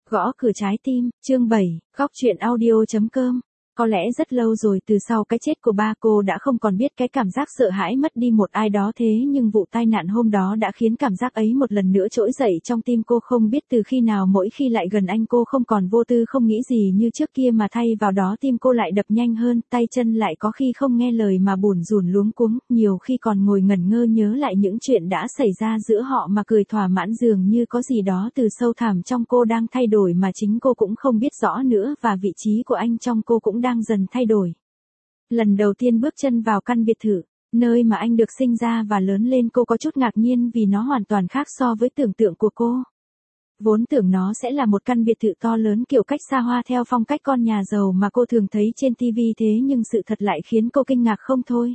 Gõ cửa trái tim, chương 7, góc truyện audio.com. Có lẽ rất lâu rồi từ sau cái chết của ba cô đã không còn biết cái cảm giác sợ hãi mất đi một ai đó, thế nhưng vụ tai nạn hôm đó đã khiến cảm giác ấy một lần nữa trỗi dậy trong tim cô. Không biết từ khi nào mỗi khi lại gần anh cô không còn vô tư không nghĩ gì như trước kia, mà thay vào đó tim cô lại đập nhanh hơn, tay chân lại có khi không nghe lời mà bủn rủn luống cuống, nhiều khi còn ngồi ngẩn ngơ nhớ lại những chuyện đã xảy ra giữa họ mà cười thỏa mãn, dường như có gì đó từ sâu thẳm trong cô đang thay đổi mà chính cô cũng không biết rõ nữa, và vị trí của anh trong cô cũng đang dần thay đổi. Lần đầu tiên bước chân vào căn biệt thự, nơi mà anh được sinh ra và lớn lên, cô có chút ngạc nhiên vì nó hoàn toàn khác so với tưởng tượng của cô. Vốn tưởng nó sẽ là một căn biệt thự to lớn kiểu cách xa hoa theo phong cách con nhà giàu mà cô thường thấy trên TV, thế nhưng sự thật lại khiến cô kinh ngạc không thôi.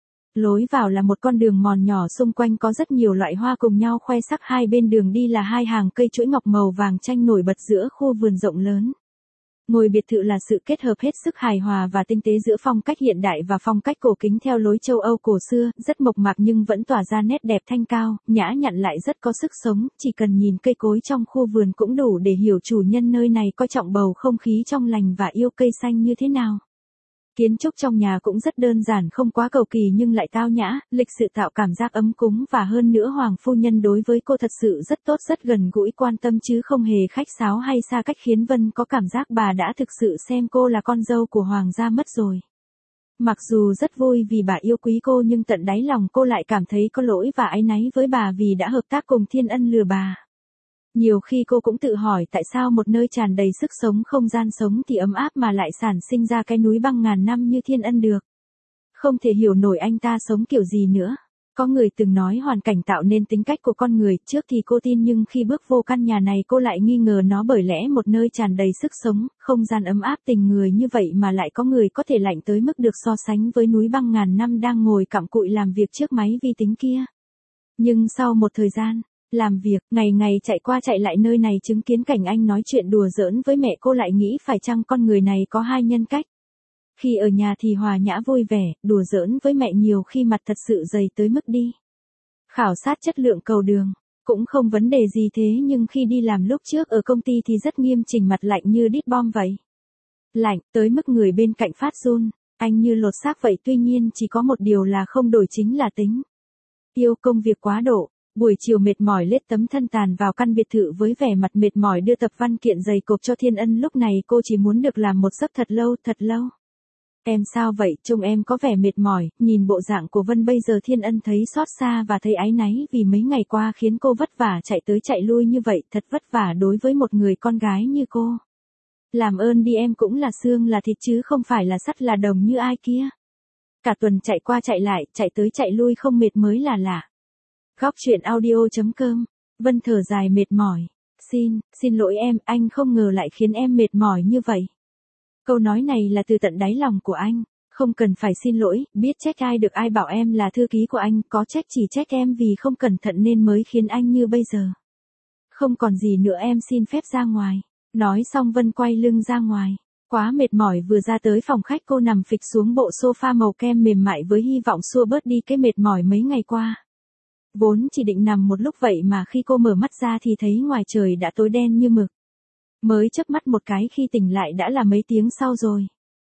Lối vào là một con đường mòn nhỏ, xung quanh có rất nhiều loại hoa cùng nhau khoe sắc, hai bên đường đi là hai hàng cây chuỗi ngọc màu vàng chanh nổi bật giữa khu vườn rộng lớn. Ngôi biệt thự là sự kết hợp hết sức hài hòa và tinh tế giữa phong cách hiện đại và phong cách cổ kính theo lối châu Âu cổ xưa, rất mộc mạc nhưng vẫn tỏa ra nét đẹp thanh cao, nhã nhặn lại rất có sức sống, chỉ cần nhìn cây cối trong khu vườn cũng đủ để hiểu chủ nhân nơi này coi trọng bầu không khí trong lành và yêu cây xanh như thế nào. Kiến trúc trong nhà cũng rất đơn giản, không quá cầu kỳ nhưng lại tao nhã, lịch sự, tạo cảm giác ấm cúng, và hơn nữa hoàng phu nhân đối với cô thật sự rất tốt, rất gần gũi, quan tâm chứ không hề khách sáo hay xa cách, khiến Vân có cảm giác bà đã thực sự xem cô là con dâu của hoàng gia mất rồi. Mặc dù rất vui vì bà yêu quý cô nhưng tận đáy lòng cô lại cảm thấy có lỗi và áy náy với bà vì đã hợp tác cùng Thiên Ân lừa bà. Nhiều khi cô cũng tự hỏi tại sao một nơi tràn đầy sức sống, không gian sống thì ấm áp mà lại sản sinh ra cái núi băng ngàn năm như Thiên Ân được. Không thể hiểu nổi anh ta sống kiểu gì nữa. Có người từng nói hoàn cảnh tạo nên tính cách của con người, trước thì cô tin nhưng khi bước vô căn nhà này cô lại nghi ngờ nó, bởi lẽ một nơi tràn đầy sức sống, không gian ấm áp, tình người như vậy mà lại có người có thể lạnh tới mức được so sánh với núi băng ngàn năm đang ngồi cặm cụi làm việc trước máy vi tính kia. Nhưng sau một thời gian làm việc, ngày ngày chạy qua chạy lại nơi này, chứng kiến cảnh anh nói chuyện đùa giỡn với mẹ, cô lại nghĩ phải chăng con người này có hai nhân cách. Khi ở nhà thì hòa nhã vui vẻ, đùa giỡn với mẹ nhiều khi mặt thật sự dày tới mức đi khảo sát chất lượng cầu đường, cũng không vấn đề gì, thế nhưng khi đi làm lúc trước ở công ty thì rất nghiêm chỉnh, mặt lạnh như đít bom vậy. Lạnh tới mức người bên cạnh phát run, anh như lột xác vậy. Tuy nhiên chỉ có một điều là không đổi, chính là tính yêu công việc quá độ. Buổi chiều mệt mỏi lết tấm thân tàn vào căn biệt thự với vẻ mặt mệt mỏi đưa tập văn kiện dày cộp cho Thiên Ân. Lúc này cô chỉ muốn được làm một giấc thật lâu, thật lâu. Em sao vậy, trông em có vẻ mệt mỏi. Nhìn bộ dạng của Vân bây giờ, Thiên Ân thấy xót xa và thấy áy náy vì mấy ngày qua khiến cô vất vả chạy tới chạy lui như vậy, thật vất vả đối với một người con gái như cô. Làm ơn đi, em cũng là xương là thịt chứ không phải là sắt là đồng như ai kia. Cả tuần chạy qua chạy lại, chạy tới chạy lui không mệt mới là lạ. Góc truyện audio.com. Vân thở dài mệt mỏi. Xin lỗi em, anh không ngờ lại khiến em mệt mỏi như vậy. Câu nói này là từ tận đáy lòng của anh. Không cần phải xin lỗi, biết trách ai được, ai bảo em là thư ký của anh, có trách chỉ trách em vì không cẩn thận nên mới khiến anh như bây giờ. Không còn gì nữa, em xin phép ra ngoài. Nói xong Vân quay lưng ra ngoài. Quá mệt mỏi, vừa ra tới phòng khách cô nằm phịch xuống bộ sofa màu kem mềm mại với hy vọng xua bớt đi cái mệt mỏi mấy ngày qua. Vốn chỉ định nằm một lúc vậy mà khi cô mở mắt ra thì thấy ngoài trời đã tối đen như mực. Mới chớp mắt một cái khi tỉnh lại đã là mấy tiếng sau rồi.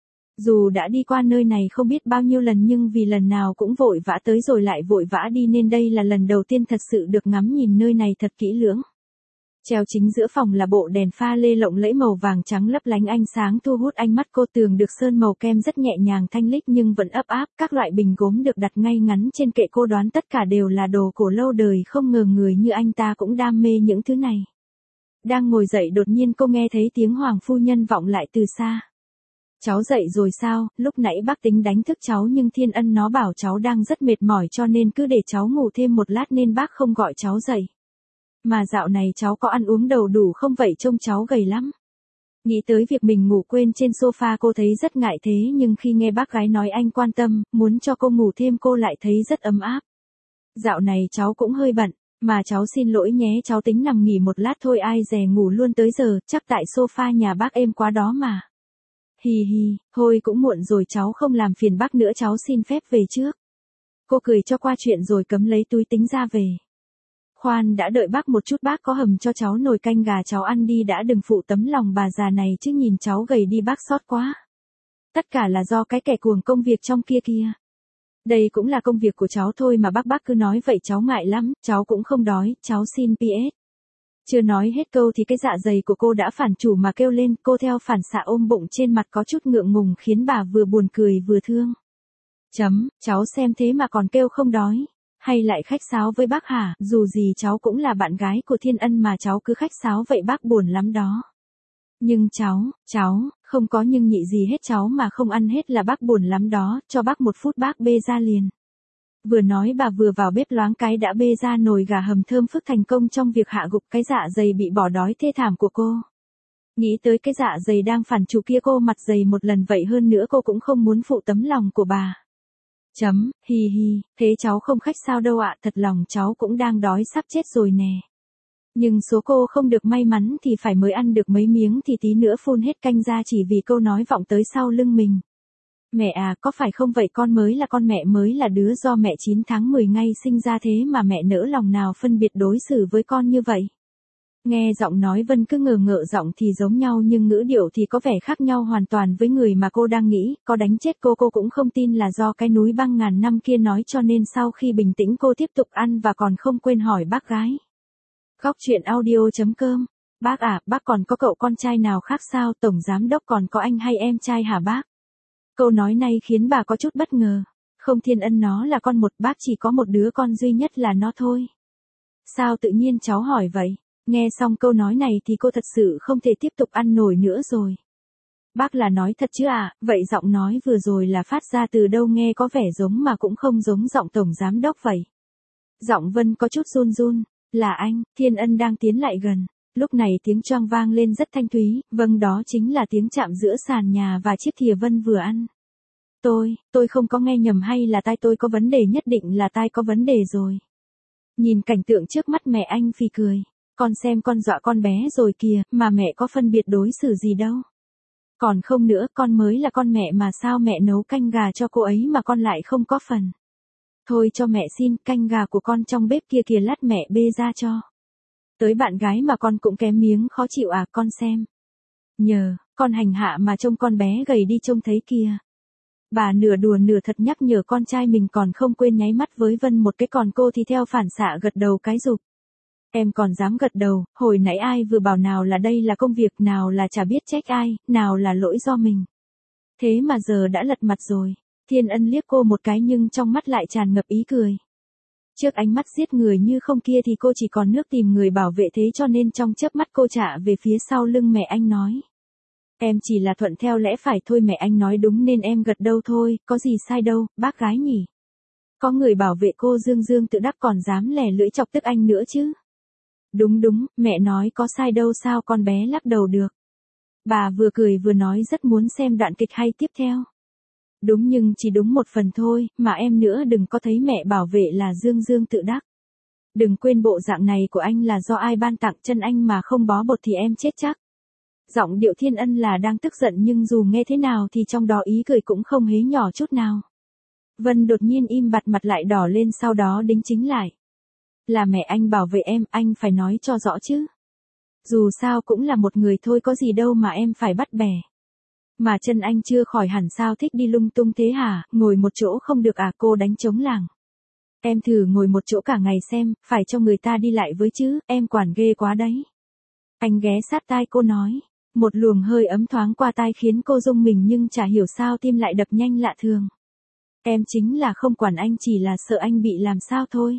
Dù đã đi qua nơi này không biết bao nhiêu lần nhưng vì lần nào cũng vội vã tới rồi lại vội vã đi nên đây là lần đầu tiên thật sự được ngắm nhìn nơi này thật kỹ lưỡng. Treo chính giữa phòng là bộ đèn pha lê lộng lẫy màu vàng trắng lấp lánh, ánh sáng thu hút ánh mắt cô. Tường được sơn màu kem rất nhẹ nhàng thanh lịch nhưng vẫn ấp áp, các loại bình gốm được đặt ngay ngắn trên kệ, cô đoán tất cả đều là đồ cổ lâu đời, không ngờ người như anh ta cũng đam mê những thứ này. Đang ngồi dậy đột nhiên cô nghe thấy tiếng hoàng phu nhân vọng lại từ xa. Cháu dậy rồi sao, lúc nãy bác tính đánh thức cháu nhưng Thiên Ân nó bảo cháu đang rất mệt mỏi cho nên cứ để cháu ngủ thêm một lát nên bác không gọi cháu dậy. Mà dạo này cháu có ăn uống đầy đủ không vậy, trông cháu gầy lắm. Nghĩ tới việc mình ngủ quên trên sofa cô thấy rất ngại, thế nhưng khi nghe bác gái nói anh quan tâm, muốn cho cô ngủ thêm, cô lại thấy rất ấm áp. Dạo này cháu cũng hơi bận, mà cháu xin lỗi nhé, cháu tính nằm nghỉ một lát thôi, ai dè ngủ luôn tới giờ, chắc tại sofa nhà bác êm quá đó mà. Hì hì, thôi cũng muộn rồi, cháu không làm phiền bác nữa, cháu xin phép về trước. Cô cười cho qua chuyện rồi cấm lấy túi tính ra về. Khoan đã, đợi bác một chút, bác có hầm cho cháu nồi canh gà cháu ăn đi đã, đừng phụ tấm lòng bà già này chứ, nhìn cháu gầy đi bác xót quá. Tất cả là do cái kẻ cuồng công việc trong kia kìa. Đây cũng là công việc của cháu thôi mà bác cứ nói vậy cháu ngại lắm, cháu cũng không đói, cháu xin PS. Chưa nói hết câu thì cái dạ dày của cô đã phản chủ mà kêu lên, cô theo phản xạ ôm bụng trên mặt có chút ngượng ngùng khiến bà vừa buồn cười vừa thương. Cháu xem thế mà còn kêu không đói. Hay lại khách sáo với bác hả, dù gì cháu cũng là bạn gái của Thiên Ân mà cháu cứ khách sáo vậy bác buồn lắm đó. Nhưng cháu, không có nhưng nhị gì hết, cháu mà không ăn hết là bác buồn lắm đó, cho bác một phút bác bê ra liền. Vừa nói bà vừa vào bếp loáng cái đã bê ra nồi gà hầm thơm phức thành công trong việc hạ gục cái dạ dày bị bỏ đói thê thảm của cô. Nghĩ tới cái dạ dày đang phản chủ kia cô mặt dày một lần vậy, hơn nữa cô cũng không muốn phụ tấm lòng của bà. Hi hi, thế cháu không khách sao đâu ạ, thật lòng cháu cũng đang đói sắp chết rồi nè. Nhưng số cô không được may mắn thì phải mới ăn được mấy miếng thì tí nữa phun hết canh ra chỉ vì câu nói vọng tới sau lưng mình. Mẹ à, có phải không vậy, con mới là con, mẹ mới là đứa do mẹ 9 tháng 10 ngày sinh ra, thế mà mẹ nỡ lòng nào phân biệt đối xử với con như vậy. Nghe giọng nói Vân cứ ngờ ngợ, giọng thì giống nhau nhưng ngữ điệu thì có vẻ khác nhau hoàn toàn với người mà cô đang nghĩ, có đánh chết cô cũng không tin là do cái núi băng ngàn năm kia nói, cho nên sau khi bình tĩnh cô tiếp tục ăn và còn không quên hỏi bác gái. Góc truyện audio.com. Bác à, bác còn có cậu con trai nào khác sao, tổng giám đốc còn có anh hay em trai hả bác? Câu nói này khiến bà có chút bất ngờ. Không, Thiên Ân nó là con một, bác chỉ có một đứa con duy nhất là nó thôi. Sao tự nhiên cháu hỏi vậy? Nghe xong câu nói này thì cô thật sự không thể tiếp tục ăn nổi nữa rồi. Bác là nói thật chứ à, vậy giọng nói vừa rồi là phát ra từ đâu, nghe có vẻ giống mà cũng không giống giọng tổng giám đốc vậy. Giọng Vân có chút run run, là anh. Thiên Ân đang tiến lại gần. Lúc này tiếng choang vang lên rất thanh thúy, vâng đó chính là tiếng chạm giữa sàn nhà và chiếc thìa Vân vừa ăn. Tôi không có nghe nhầm hay là tai tôi có vấn đề, nhất định là tai có vấn đề rồi. Nhìn cảnh tượng trước mắt mẹ anh phì cười. Con xem con dọa con bé rồi kìa, mà mẹ có phân biệt đối xử gì đâu. Còn không nữa, con mới là con mẹ mà, sao mẹ nấu canh gà cho cô ấy mà con lại không có phần. Thôi cho mẹ xin, canh gà của con trong bếp kia kìa, lát mẹ bê ra cho. Tới bạn gái mà con cũng kém miếng khó chịu à, con xem. Nhờ, con hành hạ mà trông con bé gầy đi trông thấy kìa. Bà nửa đùa nửa thật nhắc nhở con trai mình, còn không quên nháy mắt với Vân một cái, còn cô thì theo phản xạ gật đầu cái rụp. Em còn dám gật đầu, hồi nãy ai vừa bảo nào là đây là công việc, nào là chả biết trách ai, nào là lỗi do mình. Thế mà giờ đã lật mặt rồi. Thiên Ân liếc cô một cái nhưng trong mắt lại tràn ngập ý cười. Trước ánh mắt giết người như không kia thì cô chỉ còn nước tìm người bảo vệ, thế cho nên trong chớp mắt cô trả về phía sau lưng mẹ anh nói. Em chỉ là thuận theo lẽ phải thôi, mẹ anh nói đúng nên em gật đầu thôi, có gì sai đâu, bác gái nhỉ. Có người bảo vệ cô dương dương tự đắc còn dám lè lưỡi chọc tức anh nữa chứ. Đúng, mẹ nói có sai đâu, sao con bé lắc đầu được. Bà vừa cười vừa nói rất muốn xem đoạn kịch hay tiếp theo. Đúng nhưng chỉ đúng một phần thôi, mà em nữa đừng có thấy mẹ bảo vệ là dương dương tự đắc. Đừng quên bộ dạng này của anh là do ai ban tặng, chân anh mà không bó bột thì em chết chắc. Giọng điệu Thiên Ân là đang tức giận nhưng dù nghe thế nào thì trong đó ý cười cũng không hề nhỏ chút nào. Vân đột nhiên im bặt, mặt lại đỏ lên, sau đó đính chính lại. Là mẹ anh bảo vệ em, anh phải nói cho rõ chứ. Dù sao cũng là một người thôi, có gì đâu mà em phải bắt bẻ. Mà chân anh chưa khỏi hẳn sao thích đi lung tung thế hả, ngồi một chỗ không được à, cô đánh trống lảng. Em thử ngồi một chỗ cả ngày xem, phải cho người ta đi lại với chứ, em quản ghê quá đấy. Anh ghé sát tai cô nói, một luồng hơi ấm thoáng qua tai khiến cô rung mình nhưng chả hiểu sao tim lại đập nhanh lạ thường. Em chính là không quản anh, chỉ là sợ anh bị làm sao thôi.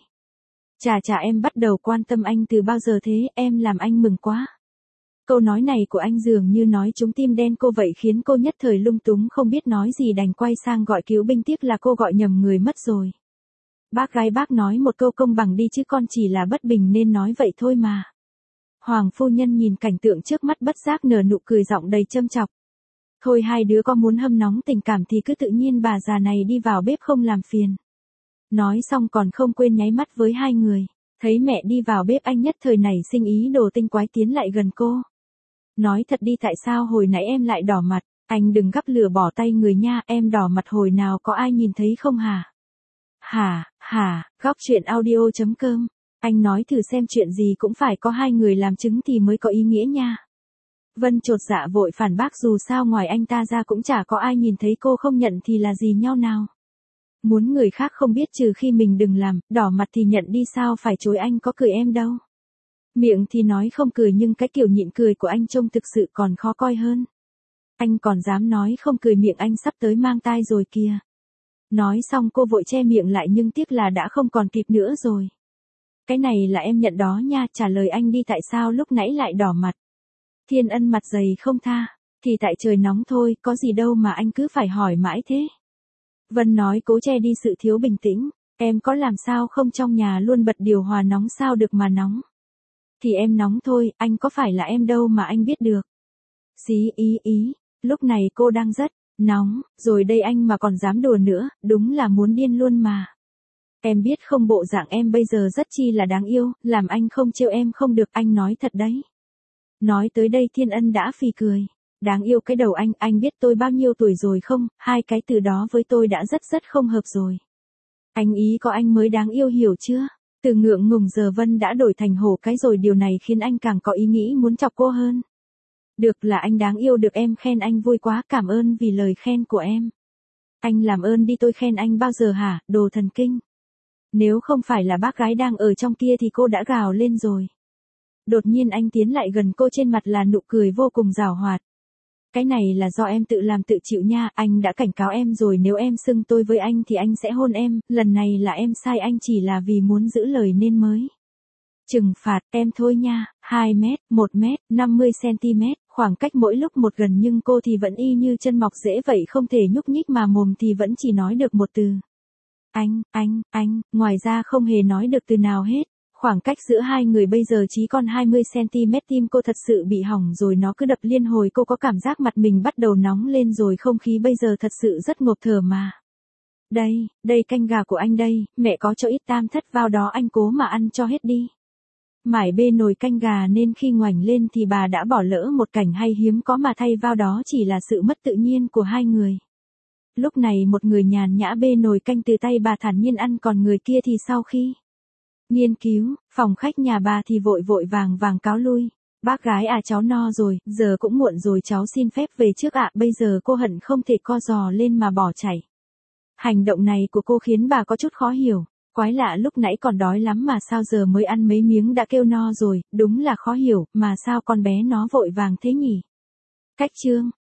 Chà em bắt đầu quan tâm anh từ bao giờ thế, em làm anh mừng quá. Câu nói này của anh dường như nói trúng tim đen cô vậy, khiến cô nhất thời lung túng không biết nói gì, đành quay sang gọi cứu binh, tiếc là cô gọi nhầm người mất rồi. Bác gái, bác nói một câu công bằng đi chứ, con chỉ là bất bình nên nói vậy thôi mà. Hoàng phu nhân nhìn cảnh tượng trước mắt bất giác nở nụ cười, giọng đầy châm chọc. Thôi hai đứa có muốn hâm nóng tình cảm thì cứ tự nhiên, bà già này đi vào bếp không làm phiền. Nói xong còn không quên nháy mắt với hai người. Thấy mẹ đi vào bếp anh nhất thời nảy sinh ý đồ tinh quái, tiến lại gần cô. Nói thật đi, tại sao hồi nãy em lại đỏ mặt? Anh đừng gắp lửa bỏ tay người nha, em đỏ mặt hồi nào có ai nhìn thấy không hả? Hả, góc truyện audio.com Anh nói thử xem chuyện gì cũng phải có hai người làm chứng thì mới có ý nghĩa nha. Vân chột dạ vội phản bác dù sao ngoài anh ta ra cũng chả có ai nhìn thấy cô không nhận thì là gì nhau nào. Muốn người khác không biết trừ khi mình đừng làm, đỏ mặt thì nhận đi sao phải chối anh có cười em đâu. Miệng thì nói không cười nhưng cái kiểu nhịn cười của anh trông thực sự còn khó coi hơn. Anh còn dám nói không cười miệng anh sắp tới mang tai rồi kìa. Nói xong cô vội che miệng lại nhưng tiếc là đã không còn kịp nữa rồi. Cái này là em nhận đó nha, trả lời anh đi tại sao lúc nãy lại đỏ mặt. Thiên Ân mặt dày không tha, thì tại trời nóng thôi, có gì đâu mà anh cứ phải hỏi mãi thế. Vân nói cố che đi sự thiếu bình tĩnh, em có làm sao không trong nhà luôn bật điều hòa nóng sao được mà nóng. Thì em nóng thôi, anh có phải là em đâu mà anh biết được. Xí ý, lúc này cô đang rất nóng, rồi đây anh mà còn dám đùa nữa, đúng là muốn điên luôn mà. Em biết không bộ dạng em bây giờ rất chi là đáng yêu, làm anh không trêu em không được, anh nói thật đấy. Nói tới đây Thiên Ân đã phì cười. Đáng yêu cái đầu anh biết tôi bao nhiêu tuổi rồi không, hai cái từ đó với tôi đã rất không hợp rồi. Anh ý có anh mới đáng yêu hiểu chưa? Từ ngượng ngùng giờ Vân đã đổi thành hổ cái rồi điều này khiến anh càng có ý nghĩ muốn chọc cô hơn. Được là anh đáng yêu được em khen anh vui quá, cảm ơn vì lời khen của em. Anh làm ơn đi tôi khen anh bao giờ hả, đồ thần kinh. Nếu không phải là bác gái đang ở trong kia thì cô đã gào lên rồi. Đột nhiên anh tiến lại gần cô trên mặt là nụ cười vô cùng giảo hoạt. Cái này là do em tự làm tự chịu nha, anh đã cảnh cáo em rồi nếu em xưng tôi với anh thì anh sẽ hôn em, lần này là em sai anh chỉ là vì muốn giữ lời nên mới. Trừng phạt em thôi nha, 2 mét, 1 mét, 50 cm, khoảng cách mỗi lúc một gần nhưng cô thì vẫn y như chân mọc rễ vậy không thể nhúc nhích mà mồm thì vẫn chỉ nói được một từ. Anh, ngoài ra không hề nói được từ nào hết. Khoảng cách giữa hai người bây giờ chỉ còn 20 cm, tim cô thật sự bị hỏng rồi nó cứ đập liên hồi, cô có cảm giác mặt mình bắt đầu nóng lên rồi, không khí bây giờ thật sự rất ngộp thở mà. Đây canh gà của anh đây, mẹ có cho ít tam thất vào đó anh cố mà ăn cho hết đi. Mải bê nồi canh gà nên khi ngoảnh lên thì bà đã bỏ lỡ một cảnh hay hiếm có mà thay vào đó chỉ là sự mất tự nhiên của hai người. Lúc này một người nhàn nhã bê nồi canh từ tay bà thản nhiên ăn, còn người kia thì sau khi nghiên cứu, phòng khách nhà bà thì vội vàng cáo lui. Bác gái à, cháu no rồi, giờ cũng muộn rồi, cháu xin phép về trước ạ. Bây giờ cô hận không thể co giò lên mà bỏ chạy. Hành động này của cô khiến bà có chút khó hiểu. Quái lạ, lúc nãy còn đói lắm mà sao giờ mới ăn mấy miếng đã kêu no rồi, đúng là khó hiểu, mà sao con bé nó vội vàng thế nhỉ? Cách chương